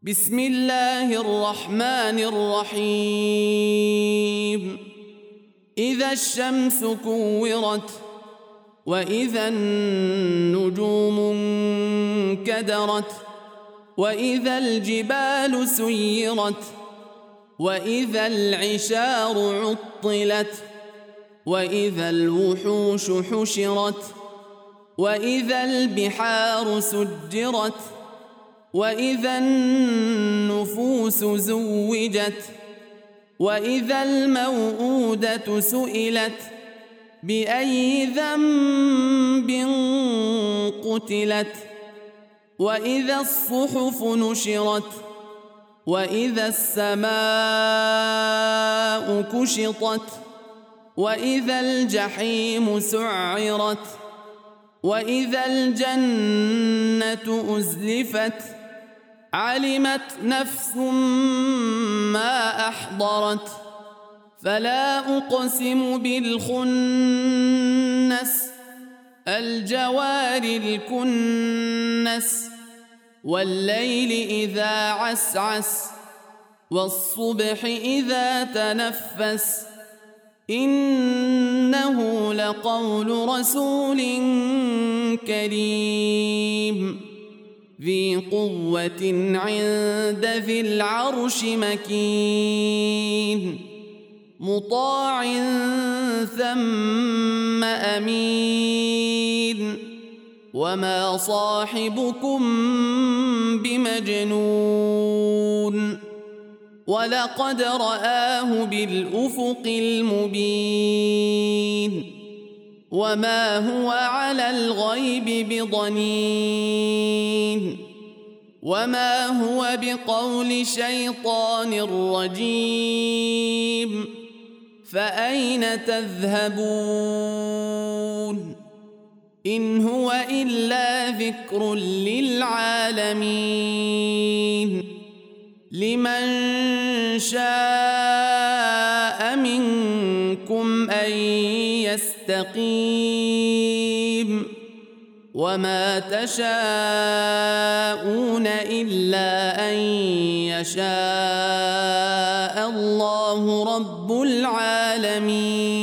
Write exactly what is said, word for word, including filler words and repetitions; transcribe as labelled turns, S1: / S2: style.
S1: بسم الله الرحمن الرحيم إذا الشمس كورت وإذا النجوم انكدرت وإذا الجبال سيرت وإذا العشار عطلت وإذا الوحوش حشرت وإذا البحار سجرت وإذا النفوس زوجت وإذا الموءودة سئلت بأي ذنب قتلت وإذا الصحف نشرت وإذا السماء كشطت وإذا الجحيم سعرت وإذا الجنة أزلفت علمت نفس ما أحضرت فلا أقسم بالخنس الجوار الكنس والليل إذا عسعس والصبح إذا تنفس إنه لقول رسول كريم ذي قوة عند ذي العرش مكين مطاع ثم أمين وما صاحبكم بمجنون ولقد رآه بالأفق المبين وما هو على الغيب بضنين وما هو بقول شيطان رجيم فأين تذهبون إن هو إلا ذكر للعالمين لمن شاء منكم أن يستقيم وما تشاءون إلا أن يشاء الله رب العالمين.